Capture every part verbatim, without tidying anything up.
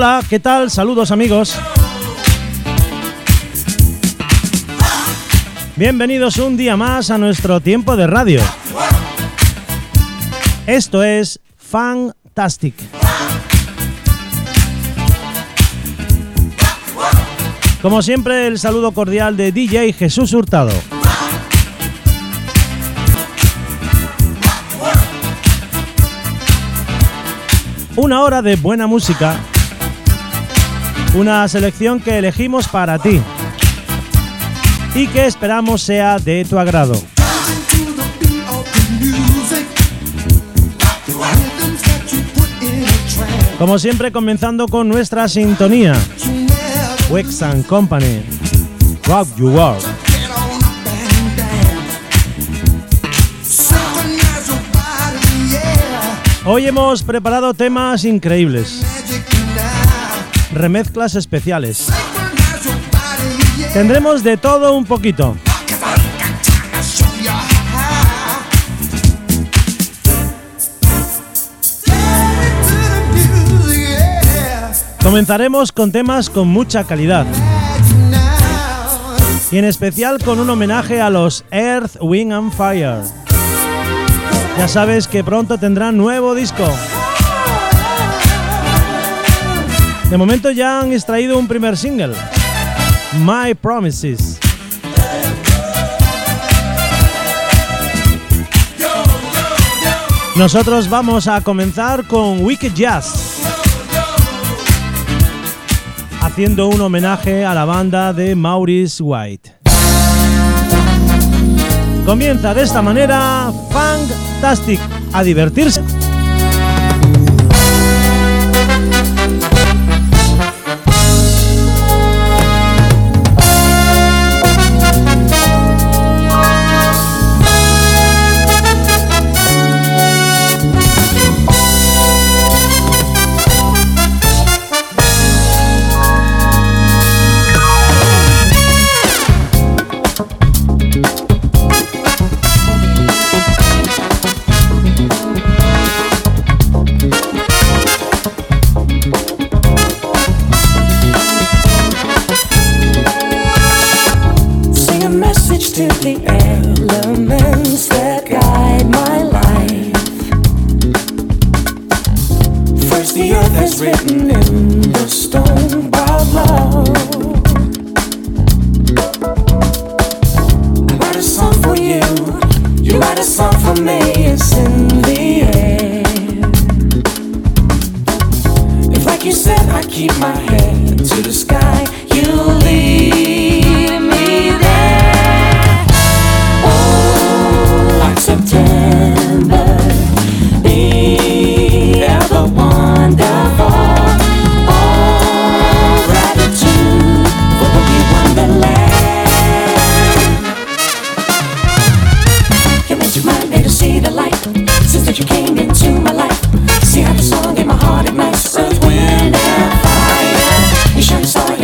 Hola, ¿qué tal? Saludos amigos. Bienvenidos un día más a nuestro tiempo de radio. Esto es Fantastic. Como siempre, el saludo cordial de D J Jesús Hurtado. Una hora de buena música, una selección que elegimos para ti y que esperamos sea de tu agrado. Como siempre, comenzando con nuestra sintonía, Wex and Company, Rock You World. Hoy hemos preparado temas increíbles, remezclas especiales. Tendremos de todo un poquito. Comenzaremos con temas con mucha calidad y en especial con un homenaje a los Earth, Wind and Fire. Ya sabes que pronto tendrán nuevo disco. De momento ya han extraído un primer single, My Promises. Nosotros vamos a comenzar con Wicked Jazz, haciendo un homenaje a la banda de Maurice White. Comienza de esta manera Fantastic, a divertirse. To the elements that guide my life. First the earth has written in the stone about love. I write a song for you, you write a song for me. It's in the air. If like you said I keep my head to the sky, you lead me there. September, be ever wonderful. All gratitude for the wonderland. You made your mind made to see the light. Since that you came into my life, see how the song in my heart ignites. Earth, wind, and fire. You shine your star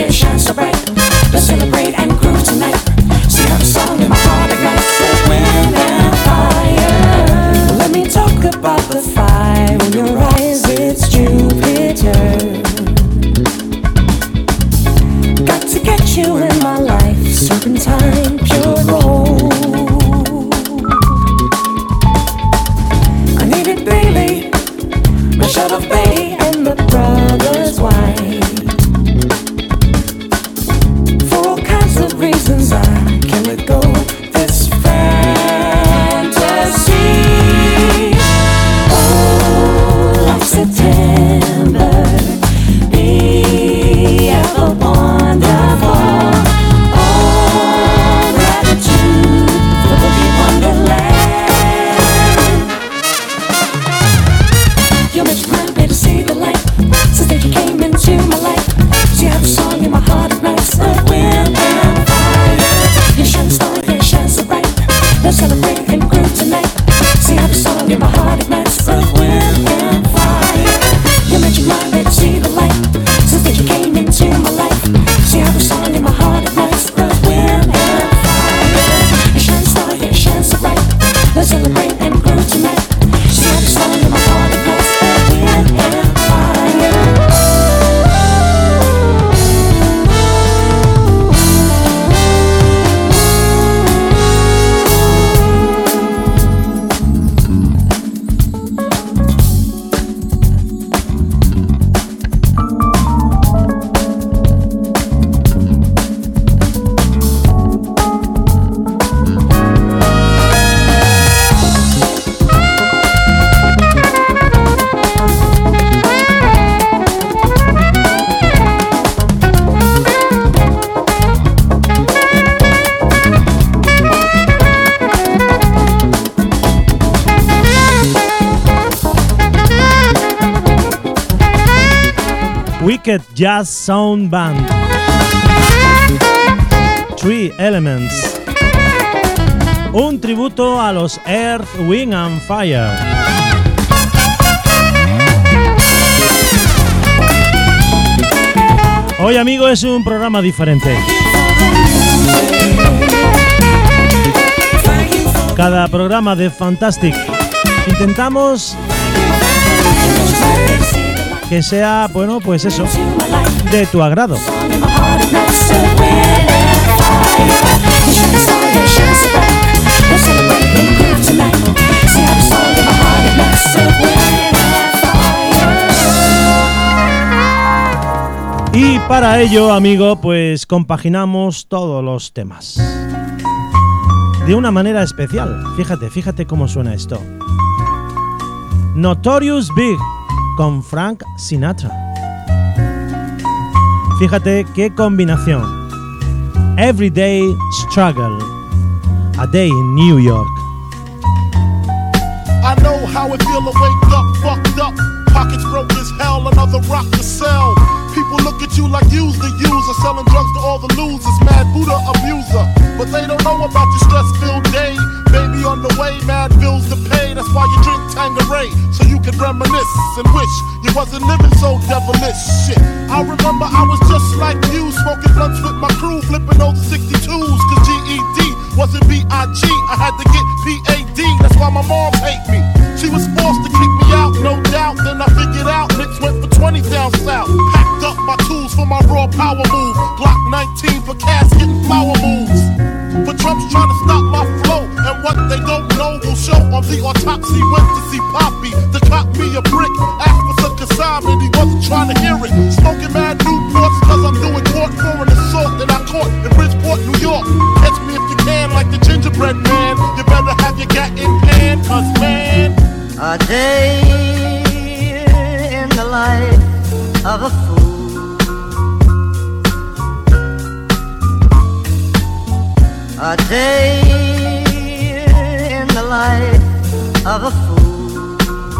Wicked Jazz Sound Band. Three Elements. Un tributo a los Earth, Wind and Fire. Hoy, amigo, es un programa diferente. Cada programa de Fantastic intentamos que sea, bueno, pues eso, de tu agrado. Y para ello, amigo, pues compaginamos todos los temas de una manera especial. Fíjate, fíjate cómo suena esto. Notorious Big con Frank Sinatra. Fíjate qué combinación. Everyday Struggle, A Day in New York. I know how it feel to wake up, fucked up, pockets broke as hell, another rock to sell. People look at you like you's the user, selling drugs to all the losers, mad Buddha abuser. But they don't know about your stress-filled day. Baby on the way, mad bills to pay. That's why you drink Tanqueray, so you can reminisce and wish you wasn't living so devilish. Shit, I remember I was just like you, smoking blunts with my crew, flipping those sixty-twos, cause G E D wasn't B I G, I had to get P A D. That's why my mom hate me. She was forced to kick me out, no doubt. Then I figured out Knicks went for twenty down south. Packed up my tools for my raw power move. Glock nineteen for casket and flower moves. But Trump's trying to stop my flow, and what they don't know will show on the autopsy. Went to see Poppy to cop me a brick. Asked for some consignment, he wasn't trying to hear it. Smoking mad Newports cause I'm doing court for an assault that I caught in Bridgeport, New York. Catch me if you can like the gingerbread man. You better have your gat in hand, cause man, a day in the life of a fool. A day in the life of a fool.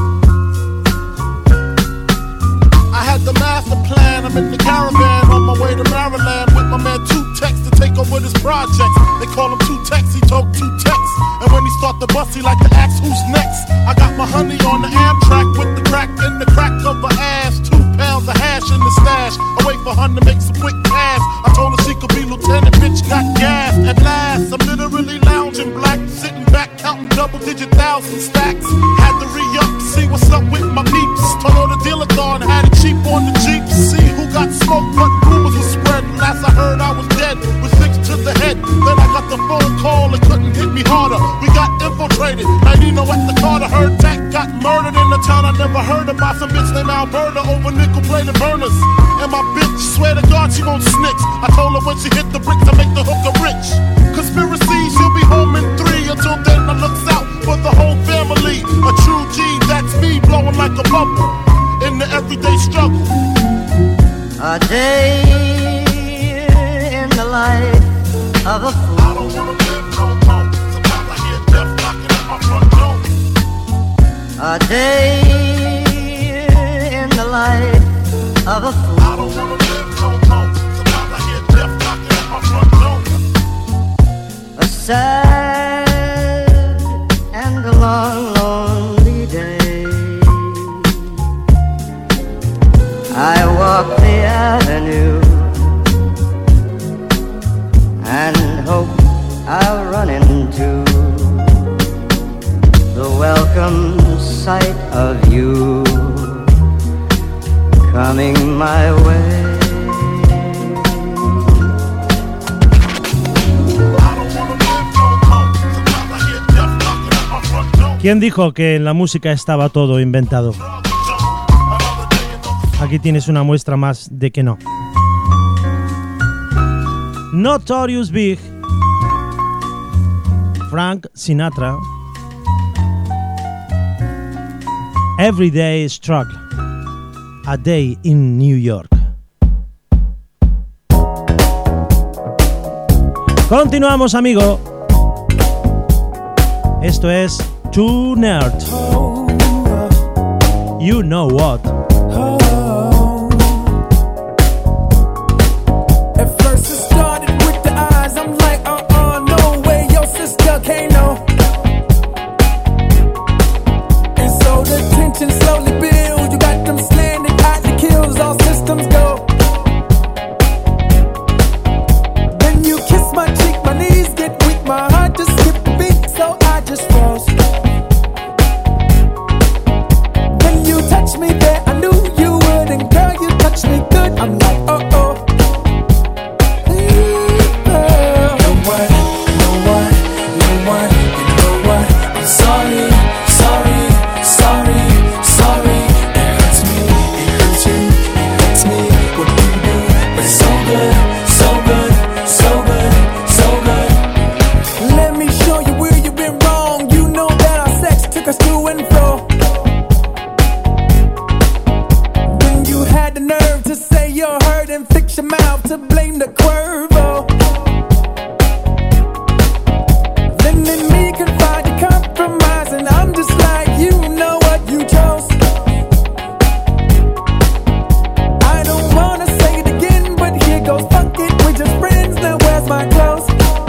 I had the master plan, I'm in the caravan on my way to Maryland with my man Two Tex to take over this project. They call him Two Tex, he talk Two Tex. And when he start the bus, he like to ask who's next. I got my honey on the Amtrak with the crack in the crack of her ass. Two pounds of hash in the stash. I wait for her to make some quick cash. I told her she could be lieutenant, bitch got gas. At last, I'm literally lounging black, sitting back, counting double-digit thousand stacks. Had to re-up to see what's up with my peeps. Told her the dealer gone, had it cheap on the Jeep. See who got smoked, but rumors were spread. Last I heard I was dead, with six to the head. Then I got the phone call, it couldn't hit me harder. We got infiltrated, now you know at the Carter. Heard Dak got murdered in the town I never heard about. Some bitch named Alberta over nickel-plated burners. And my bitch, swear to God she won't snitch. I told her when she hit the bricks I make the hooker rich. Conspiracy, she'll be home in three. Until then I looks out for the whole family. A true G, that's me blowing like a bubble in the everyday struggle. A day in the life of a fool. I don't wanna live no more. Sometimes I hear death knocking at my front door. A day in the life of a fool. I don't wanna live no more. Sometimes I hear death knocking at my front door. A sad and a long, lonely day. I walk the avenue and hope I'll run into the welcome sight of you coming my way. ¿Quién dijo que en la música estaba todo inventado? Aquí tienes una muestra más de que no. Notorious Big, Frank Sinatra, Everyday Struggle, A Day in New York. Continuamos, amigo. Esto es Too Nerd. You know what. myself to blame the Cuervo. Then in me can find a compromise, and I'm just like, you know what you chose. I don't wanna say it again, but here goes, fuck it, we're just friends, now where's my clothes?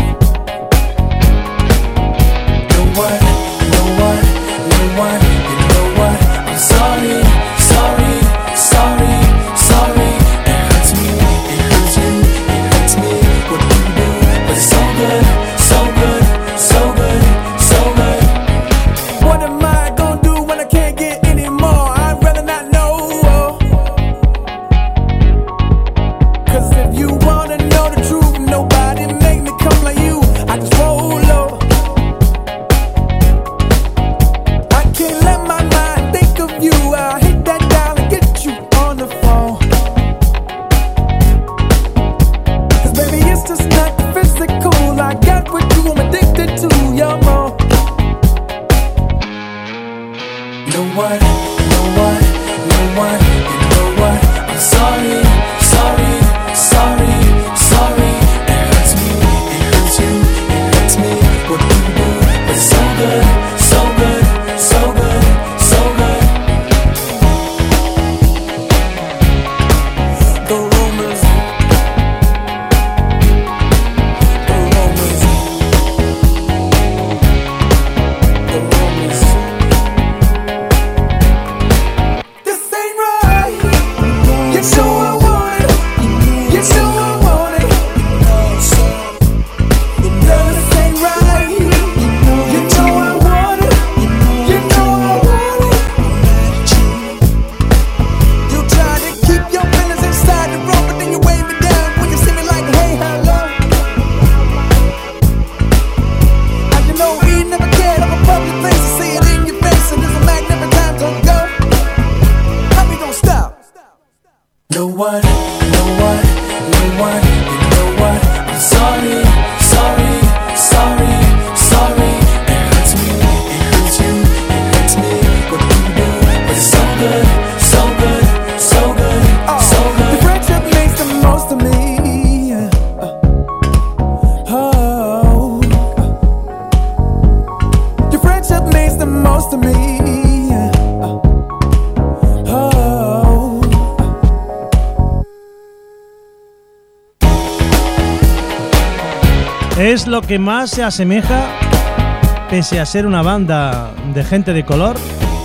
No one, no one, no one, you know what, I'm sorry, sorry, sorry, sorry. It hurts me, it hurts you, it hurts me, what you do, but it's so good, so good, so good, so good. What am I gonna do when I can't get any more? I'd rather not know. Cause if you wanna know the truth, nobody make me come like you. I just roll over. I can't let my mind think of you. I hit that dial and get you on the phone. Cause baby, it's just not physical. I got what you, I'm addicted to your more. No one, no one, no one, you know what, I'm sorry, sorry, sorry, sorry. It hurts me, it hurts you, it hurts me, what you do, but it's so good, so good, so good, so good. The rumors, the rumors, the rumors. This ain't right. You know I want it. You know I want it. Girl, this ain't right. You know I want it. You know I want it. You try to keep your feelings inside the room, but then you wave it down when you see me like, hey, hello. I you know we never cared of a public face. I see it in your face, and there's a magnificent time to go. How we gon' stop? No one, no one, no one, you know what, I'm sorry, sorry, sorry, sorry. It hurts me, it hurts you, it hurts me, what you do, but it's so good, so good, so good, so good. The friendship makes the most of me. Oh, your friendship makes the most of me. Oh. Es lo que más se asemeja, pese a ser una banda de gente de color,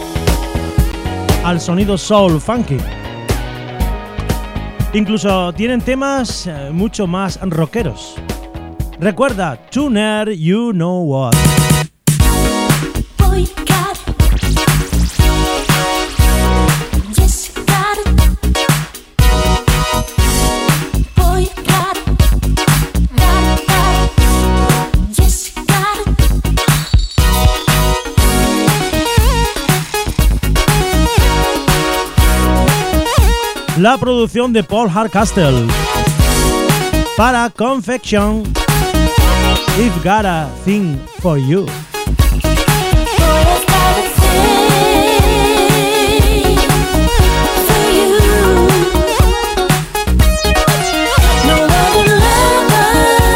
al sonido soul funky. Incluso tienen temas eh, mucho más rockeros. Recuerda, Tuner, You Know What. Boy, you got it. Yes, you got it. Boy, you got it. Got it, got it. Yes, you got it. La producción de Paul Hardcastle para Confection, I've Got a Thing for You. Boy, I've got a thing for you. No other lover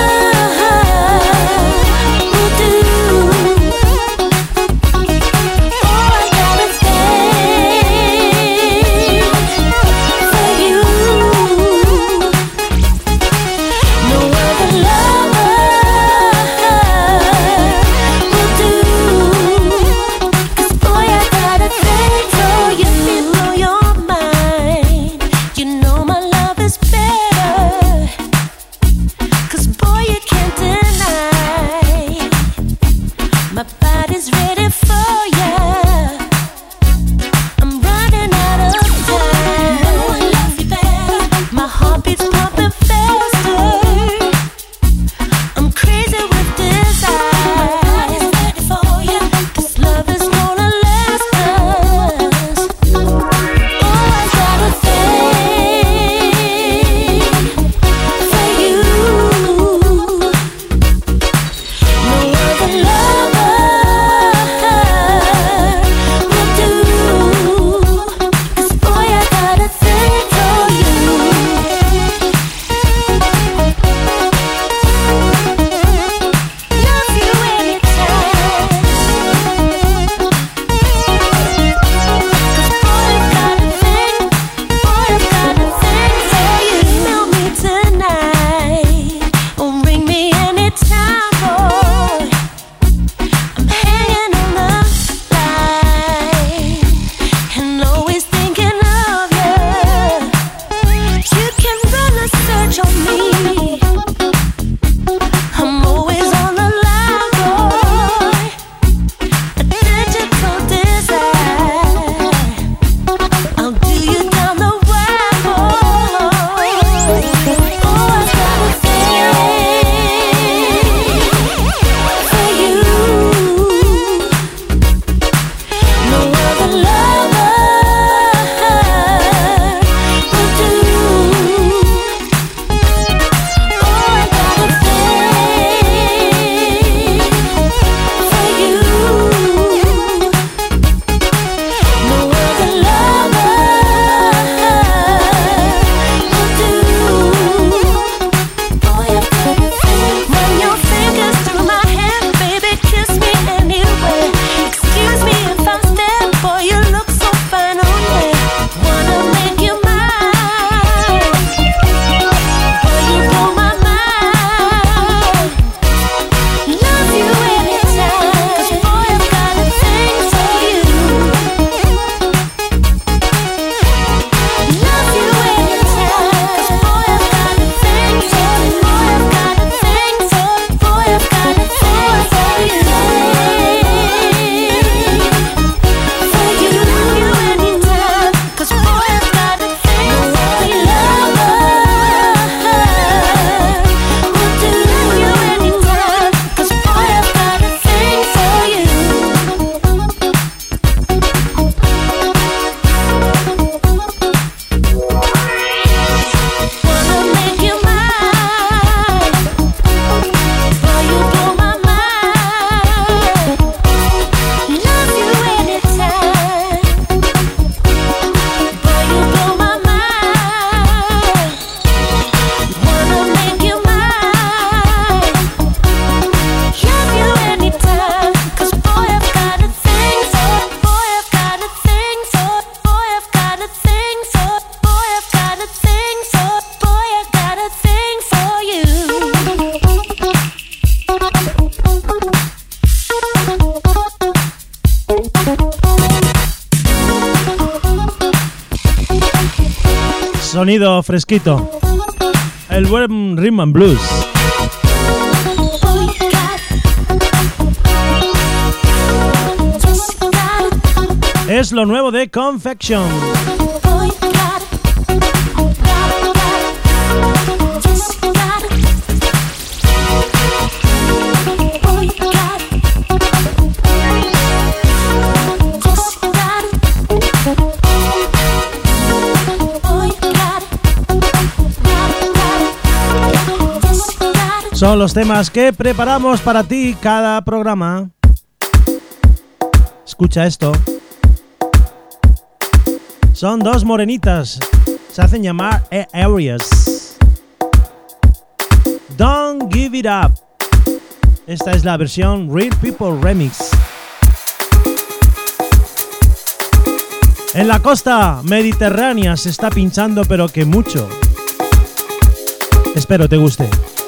will do. Oh, I got a thing for you. No other lover will Sonido fresquito. El buen Rhythm and Blues. Es lo nuevo de Confection. Son los temas que preparamos para ti cada programa. Escucha esto. Son dos morenitas. Se hacen llamar Areas. Don't Give It Up. Esta es la versión Real People Remix. En la costa mediterránea se está pinchando, pero que mucho. Espero te guste.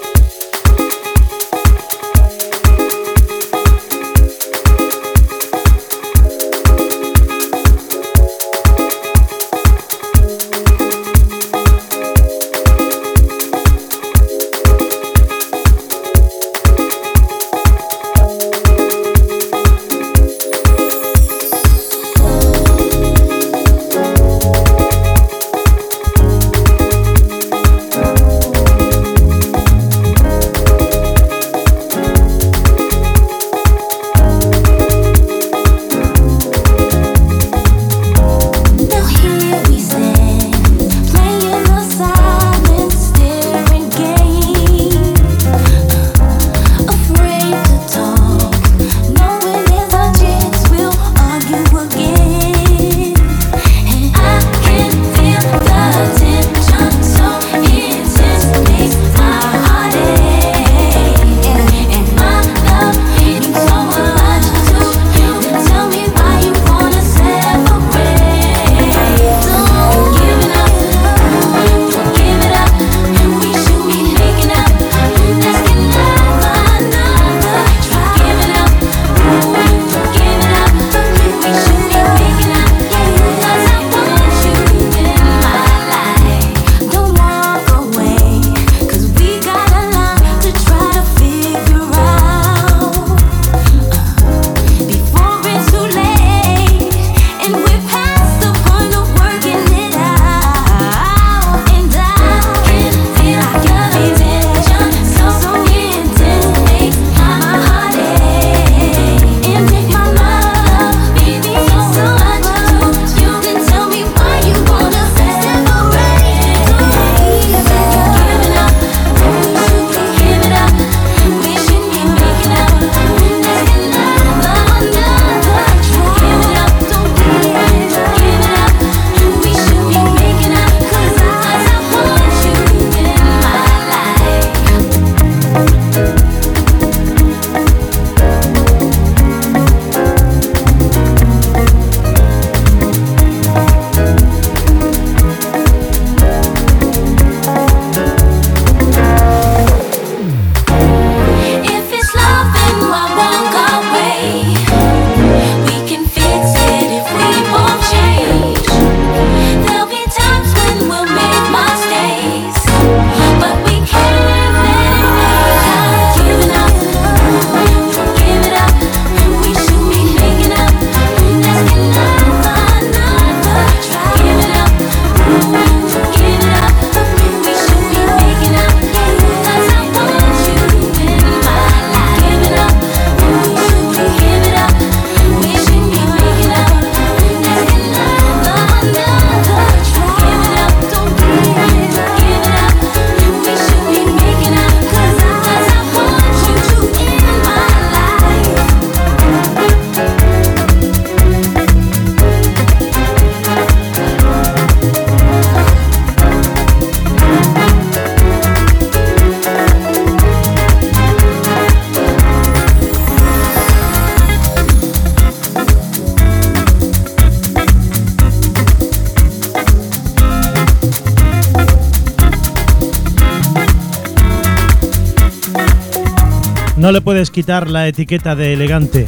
No le puedes quitar la etiqueta de elegante.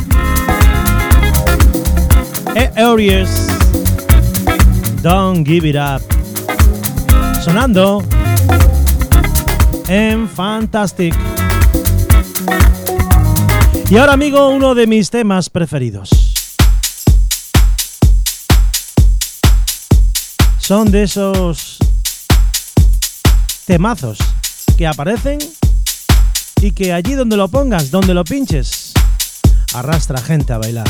E Aries, Don't Give It Up. sonando en Fantastic. Y ahora, amigo, uno de mis temas preferidos. Son de esos temazos que aparecen y que allí donde lo pongas, donde lo pinches, arrastra gente a bailar.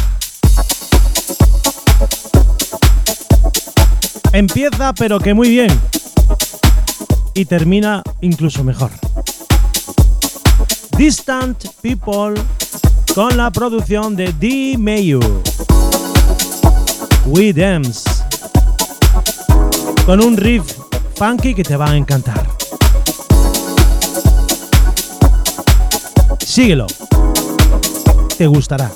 Empieza pero que muy bien y termina incluso mejor. Distant People con la producción de D. Mayu. We Dance. Con un riff funky que te va a encantar. Síguelo. Te gustará.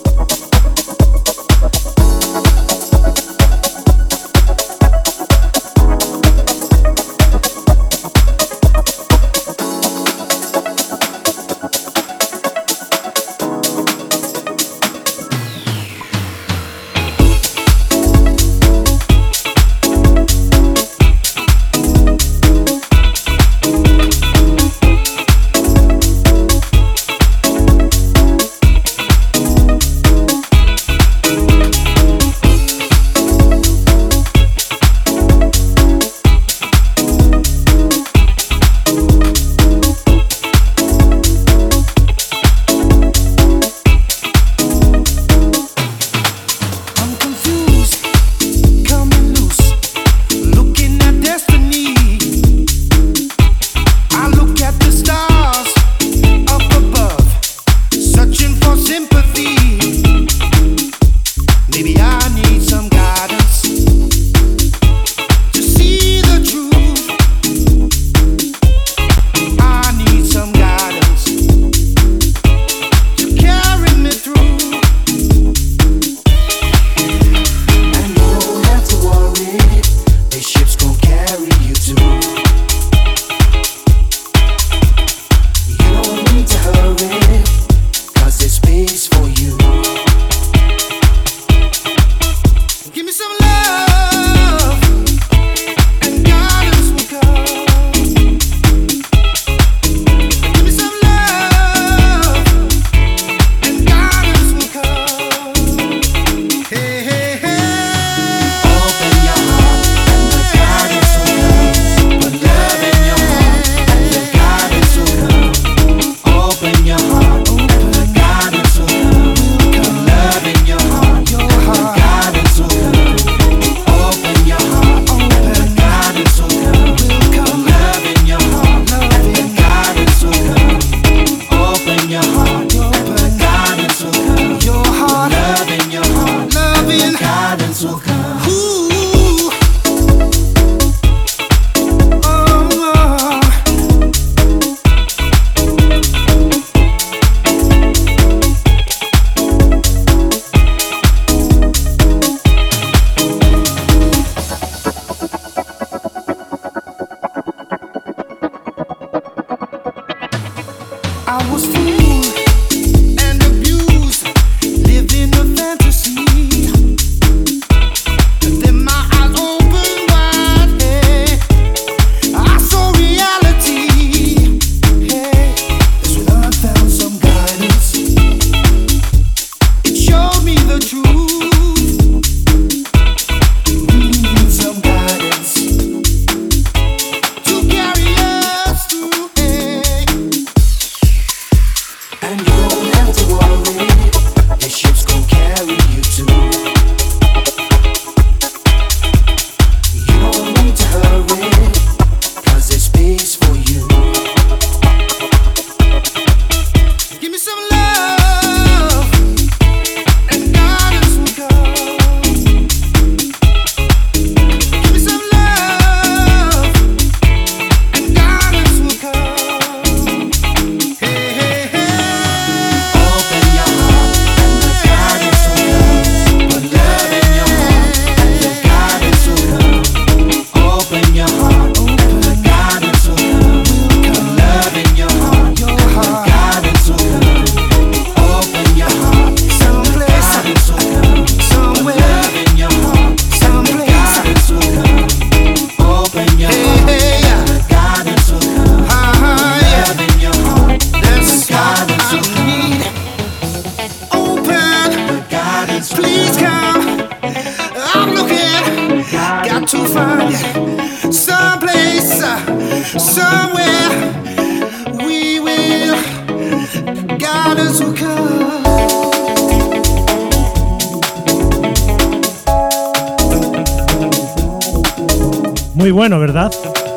Muy bueno, ¿verdad?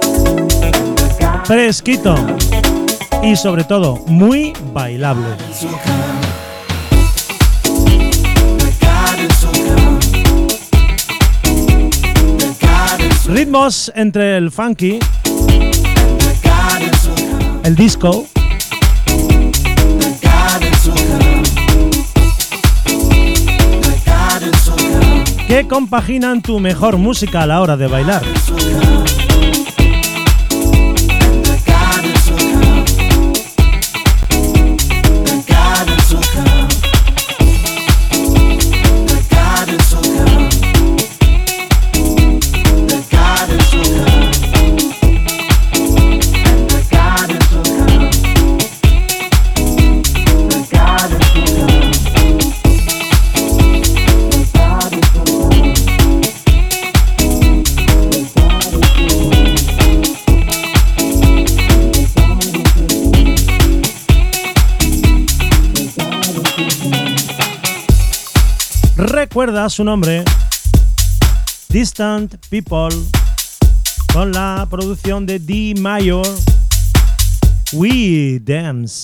Fresquito y sobre todo muy bailable. Ritmos entre el funky, el disco que compaginan tu mejor música a la hora de bailar. Recuerda su nombre, Distant People, con la producción de D Mayor, We Dance.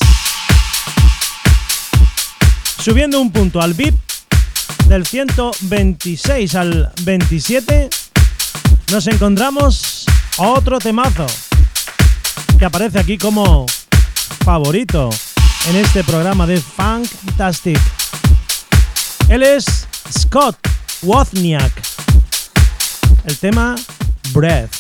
Subiendo un punto al V I P del ciento veintiséis al veintisiete, nos encontramos otro temazo que aparece aquí como favorito en este programa de Funktastic. Él es Scott Wozniak. El tema Breath.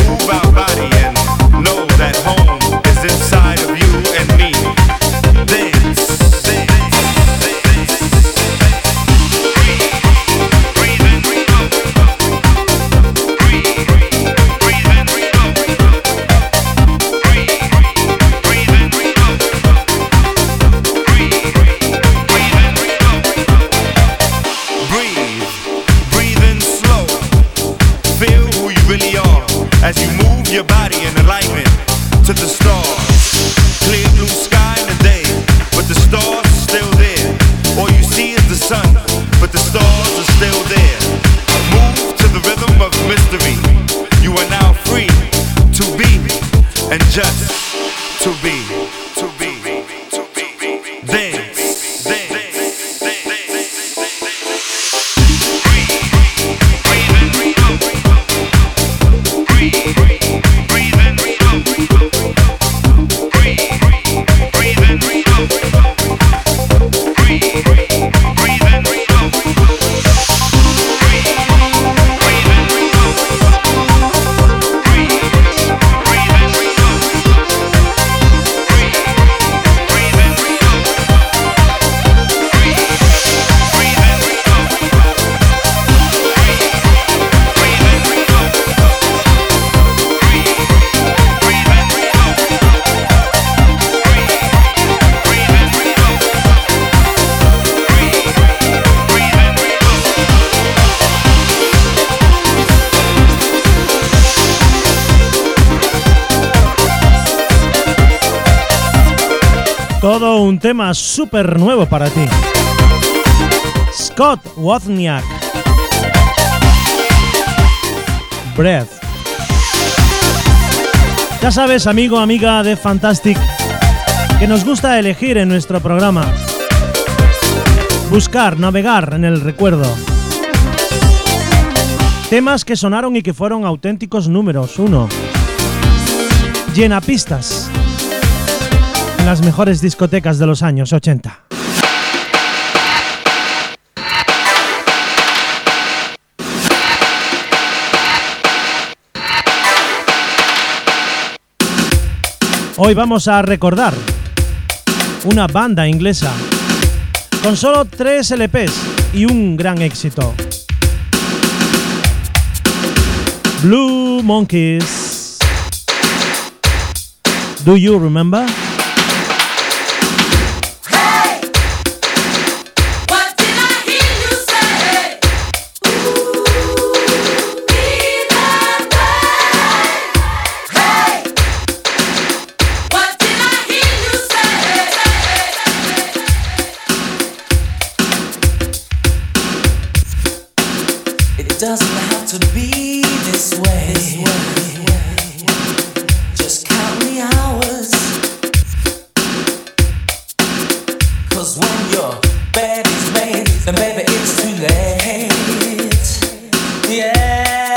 There to be, to be, to be, dance, dance. Todo un tema súper nuevo para ti. Scott Wozniak. Breath. Ya sabes, amigo, amiga de Fantastic, que nos gusta elegir en nuestro programa. Buscar, navegar en el recuerdo. Temas que sonaron y que fueron auténticos números uno. Llenapistas. En las mejores discotecas de los años ochenta. Hoy vamos a recordar una banda inglesa con solo tres L Pes y un gran éxito. Blue Monkeys. Do you remember? Doesn't have to be this way. Just count the hours. 'Cause when your bed is made, then baby it's too late. Yeah.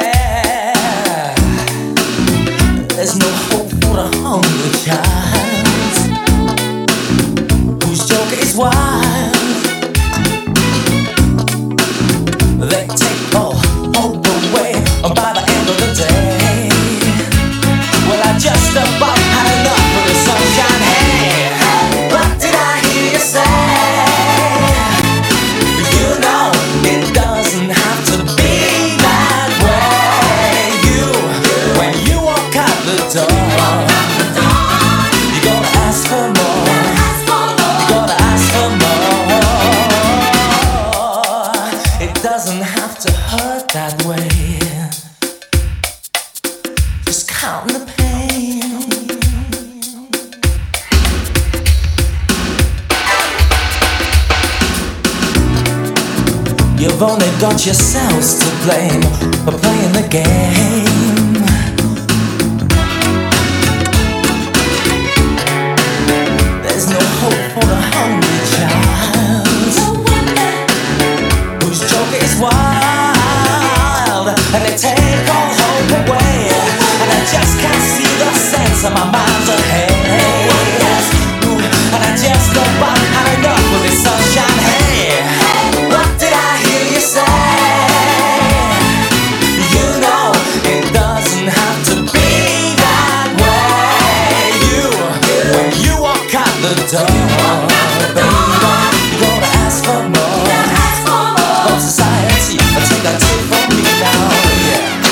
There's no hope for the hungry child whose joke is wild. They take all hope away by the end of the day. Well, I just about had enough of the sunshine. Hey, what did I hear you say? You know it doesn't have to be that way. You, when you walk out the door, you gotta ask for more. You gotta ask for more. It doesn't have to hurt that way. Just count the pain. You've only got yourselves to blame for playing the game. There's no hope for the hungry child whose joke is wild, and they take all hope away. And I just can't see the sense of my mind's ahead. And I just about had enough of this sunshine. Hey, what did I hear you say? You know it doesn't have to be that way. You, when you walk out the door, baby, you gotta ask for more. From society, take a tip from me now, yeah.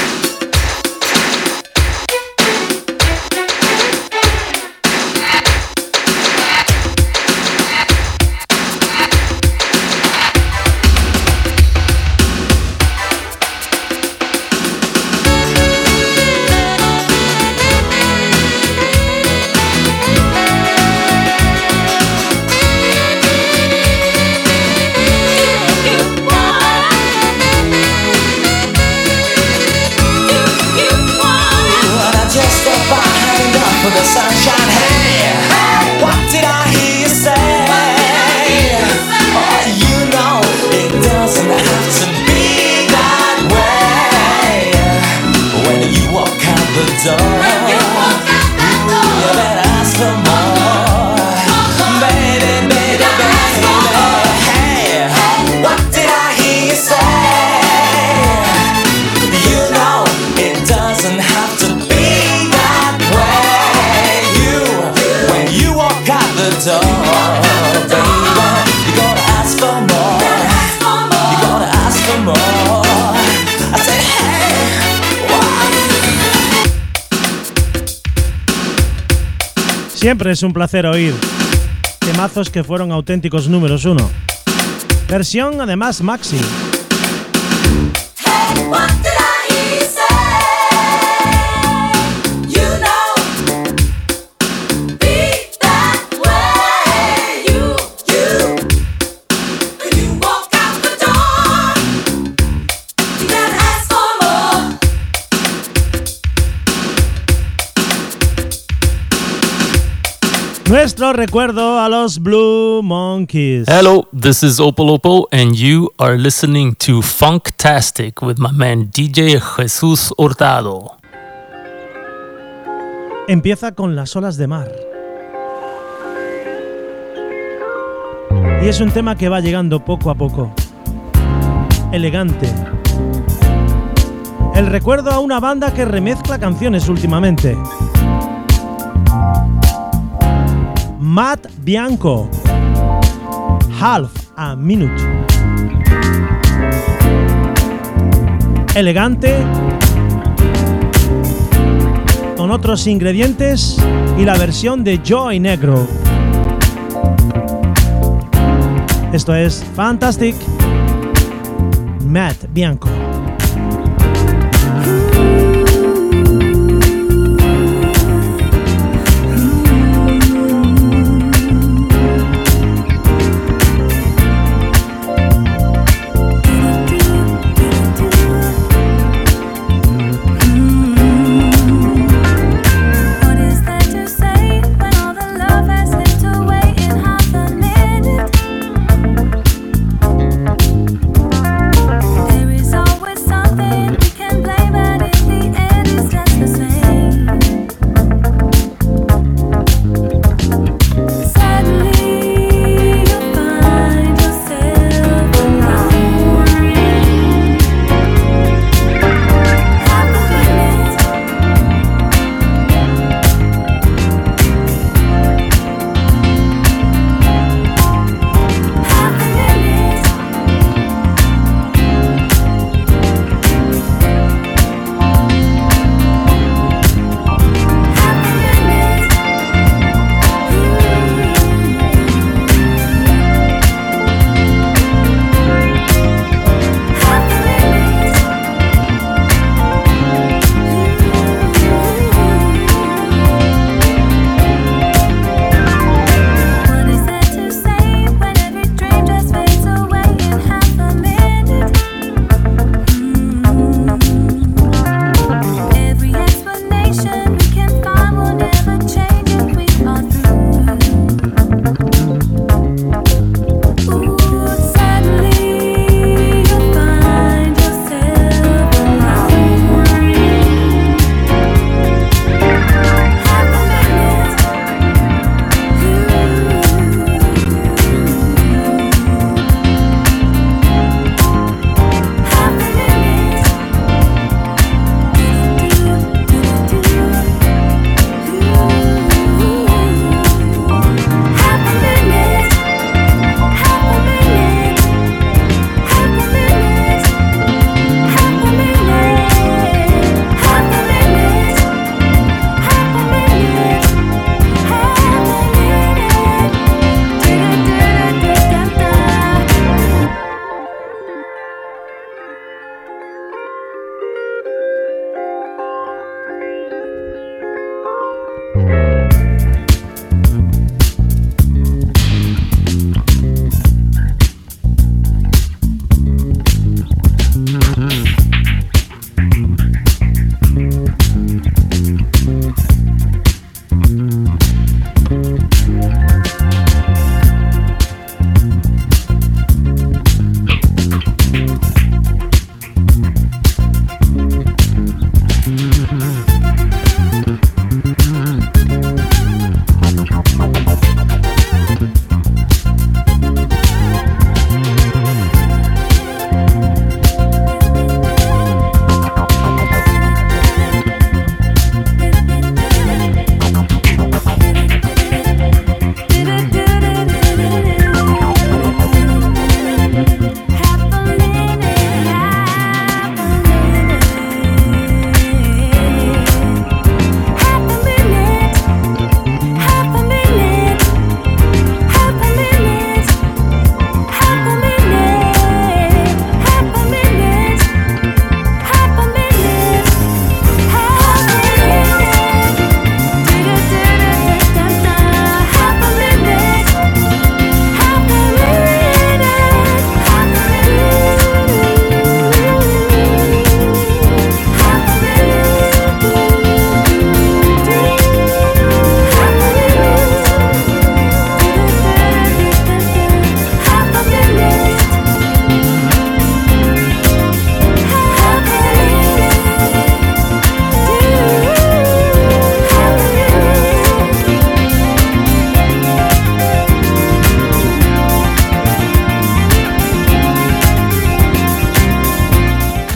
Siempre es un placer oír temazos que fueron auténticos números uno. Versión además maxi. Hey, what did I say? You know, be that way. You, you, when you walk out the door, you gotta ask for more. Nuestro recuerdo a los Blue Monkeys. Hello, this is Opal Opal, and you are listening to Funktastic with my man D J Jesús Hurtado. Empieza con Las olas de mar. Y es un tema que va llegando poco a poco. Elegante. El recuerdo a una banda que remezcla canciones últimamente. Matt Bianco, Half a Minute. Elegante, con otros ingredientes y la versión de Joy Negro. Esto es Fantastic, Matt Bianco. There is always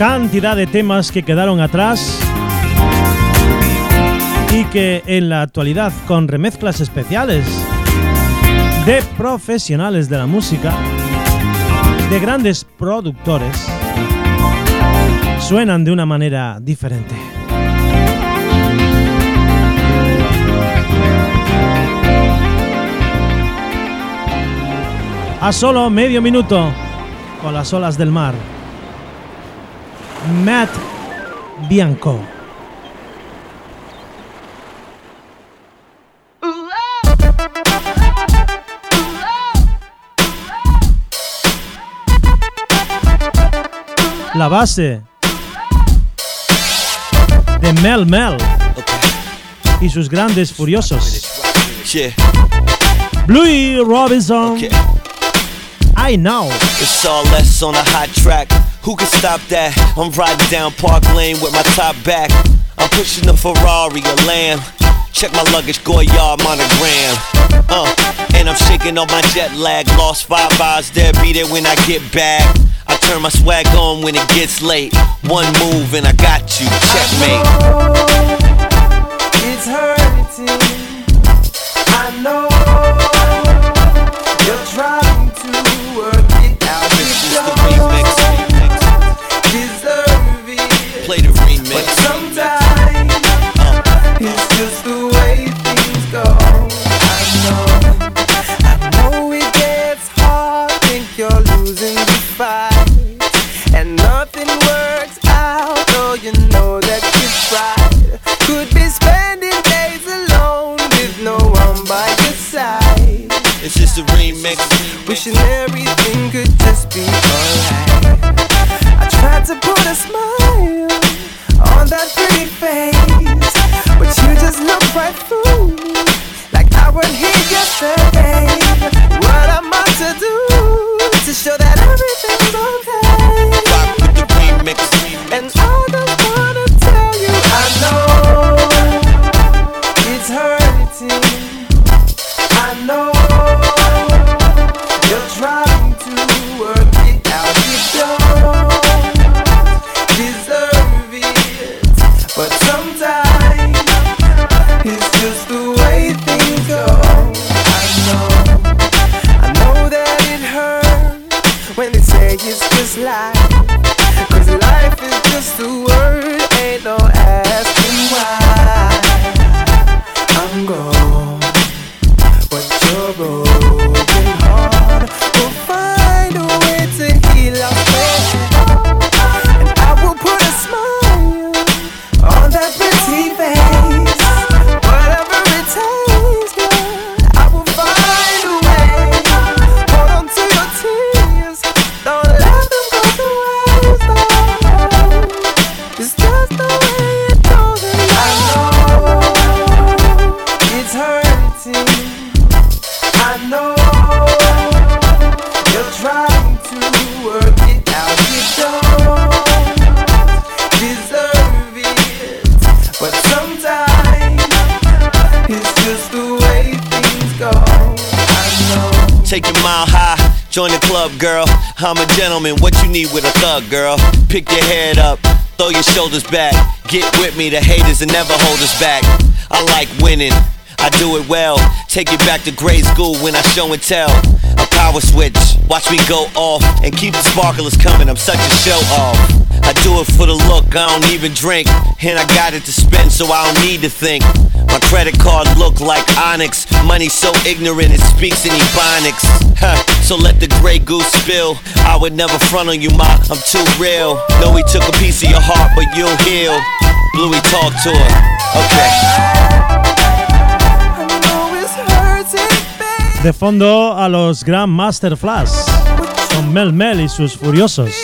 Cantidad de temas que quedaron atrás y que en la actualidad, con remezclas especiales de profesionales de la música, de grandes productores, suenan de una manera diferente. A solo medio minuto, con las olas del mar, Matt Bianco. La base de Mel Mel y sus grandes furiosos. Yeah. Bluey Robinson. Okay. I know. It's all less on a hot track. Who can stop that? I'm riding down Park Lane with my top back. I'm pushing a Ferrari, a Lamb. Check my luggage, Goyard monogram. Uh, and I'm shaking off my jet lag. Lost five hours there, be there when I get back. I turn my swag on when it gets late. One move and I got you, checkmate. It's hurting. I know you're trying to work it out. This is the remix. Deserve it. Play the remix. But sometimes uh. it's just the way things go. I know, I know it gets hard. Think you're losing the fight, and nothing works out. Though you know that you tried. Could be spending days alone with no one by your side. It's just a remix. Wishing everything could just be alright. I tried to put a smile on that pretty face, but you just look right through me, like I wasn't here yesterday. What am I to do to show that everything's okay? Rock with the remix. And I just wanna tell you, I know it's hurting. I know you're trying to work it out. You don't deserve it, but sometimes it's just the way things go. I know, I know that it hurts when they say it's just life. Cause life is just a word, ain't no asking why. I'm gone, but your broken heart will find a way to heal our pain. And I will put a smile on that pretty face. Whatever it takes, girl, I will find a way. Hold on to your tears, don't let them go to waste. Oh, it's just the way it goes. And I know it's hurting. I know you're trying to work it out. You don't deserve it, but sometimes it's just the way things go. I know. Take it mile high, join the club, girl. I'm a gentleman, what you need with a thug, girl? Pick your head up, throw your shoulders back. Get with me, the haters will never hold us back. I like winning, I do it well. Take it back to grade school when I show and tell. A power switch, watch me go off. And keep the sparklers coming, I'm such a show off. I do it for the look, I don't even drink. And I got it to spend, so I don't need to think. My credit card look like Onyx. Money so ignorant, it speaks in ebonics. Huh. So let the gray goose spill. I would never front on you, ma, I'm too real. Know he took a piece of your heart, but you'll heal. Bluey, talk to her, okay. De fondo a los Grandmaster Flash, con Mel Mel y sus furiosos.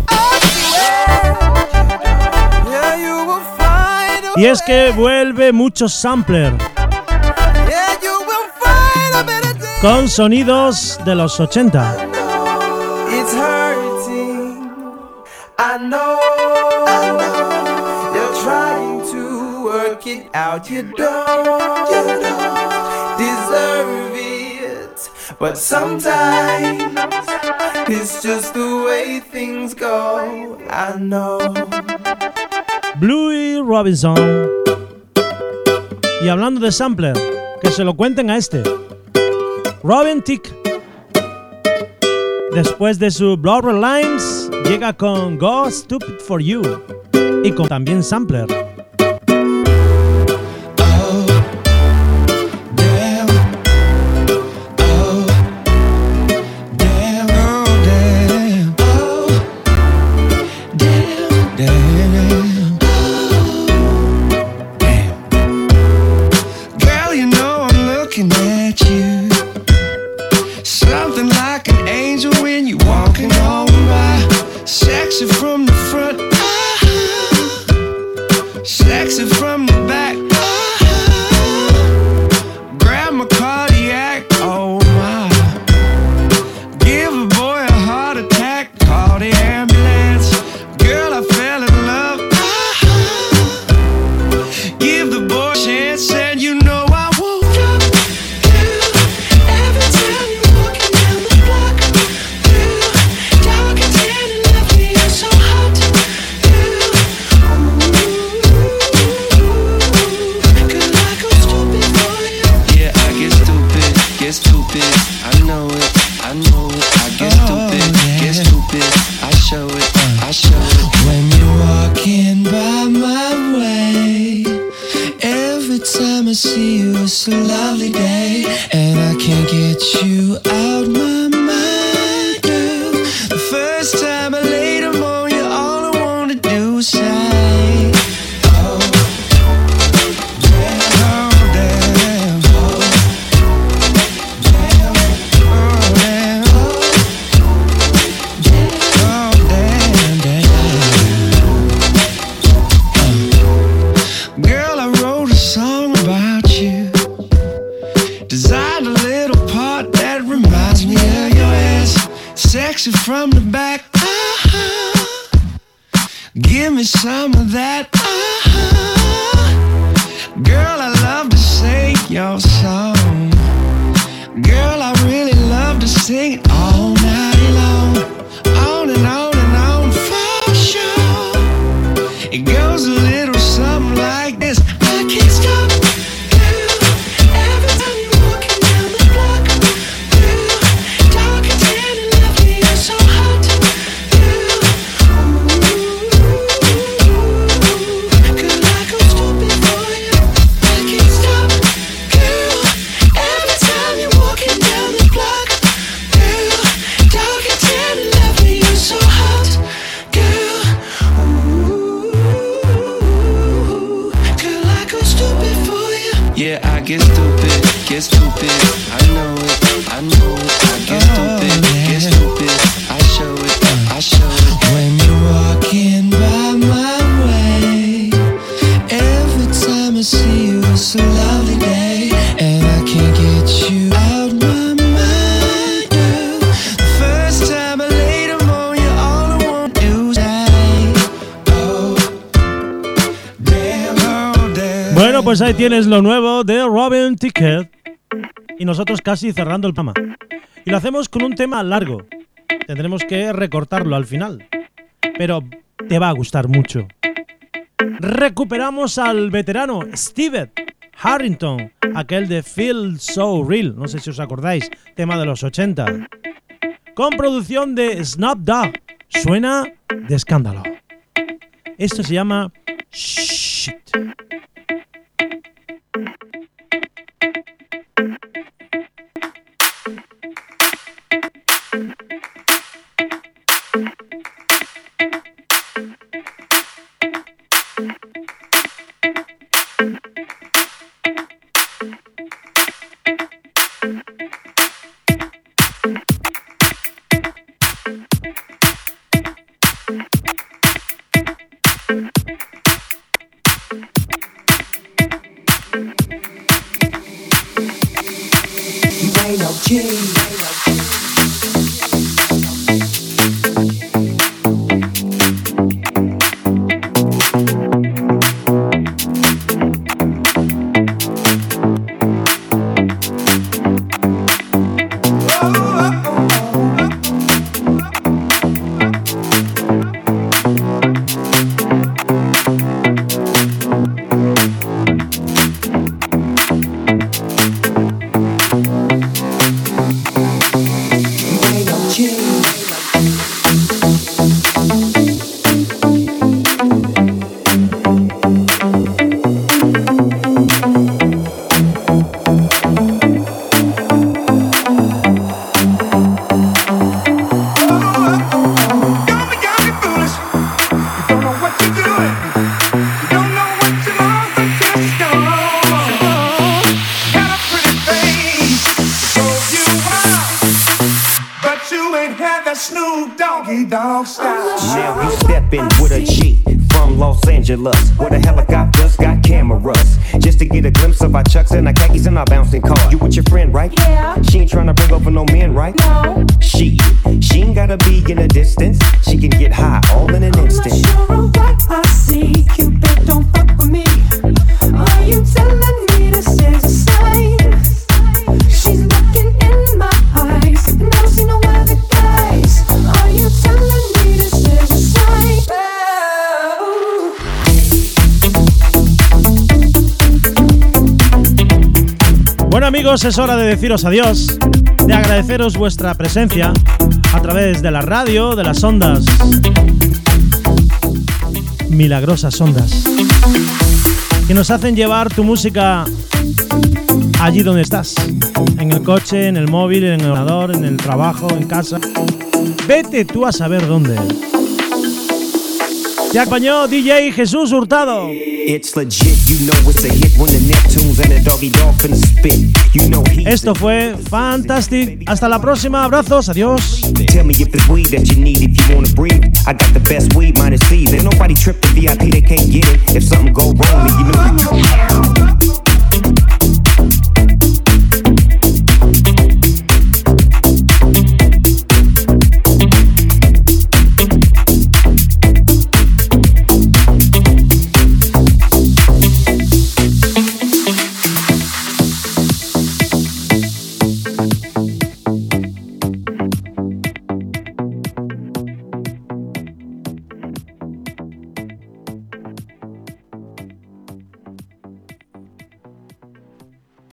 Y es que vuelve mucho sampler, con sonidos de los ochenta. It's hurting. I know, I know you're trying to work it out. You don't, you don't deserve it, But sometimes it's just the way things go. I know. Bluey Robinson. Y hablando de sampler, que se lo cuenten a este. Robin Thicke. Después de su Blurred Lines, llega con Go Stupid For You. Y con también sampler. Pues ahí tienes lo nuevo de Robin Thicke. Y nosotros casi cerrando el programa. Y lo hacemos con un tema largo. Tendremos que recortarlo al final. Pero te va a gustar mucho. Recuperamos al veterano Steve Harrington. Aquel de Feel So Real. No sé si os acordáis. Tema de los ochenta. Con producción de Snoop Dogg. Suena de escándalo. Esto se llama Shit. Snoop Doggy Dogg style. Now you steppin' with a G from Los Angeles, where the helicopters got cameras, just to get a glimpse of our chucks and our khakis and our bouncing car. You with your friend, right? Yeah. She ain't tryna bring over no men, right? No. She, she ain't gotta be in a distance. She can get high all in an instant. I'm not sure of what I see. Cupid, don't fuck with me. Are you telling me this is a sign? She's looking in my eyes, and I don't see no other guys. Are you telling me this is a sign? Oh. Bueno amigos, es hora de deciros adiós, de agradeceros vuestra presencia a través de la radio, de las ondas, milagrosas ondas, que nos hacen llevar tu música allí donde estás, en el coche, en el móvil, en el ordenador, en el trabajo, en casa. Vete tú a saber dónde. Te acompañó D J Jesús Hurtado. It's legit, you know it's a hit when the Neptunes and the Doggy Dog finna spit. You know he's Esto fue Fantastic. Hasta la próxima. Abrazos. Adiós. Tell me if it's weed that you need if you wanna breathe. I got the best weed minus these. Ain't nobody trip the V I P, they can't get it. If something go wrong, then you know.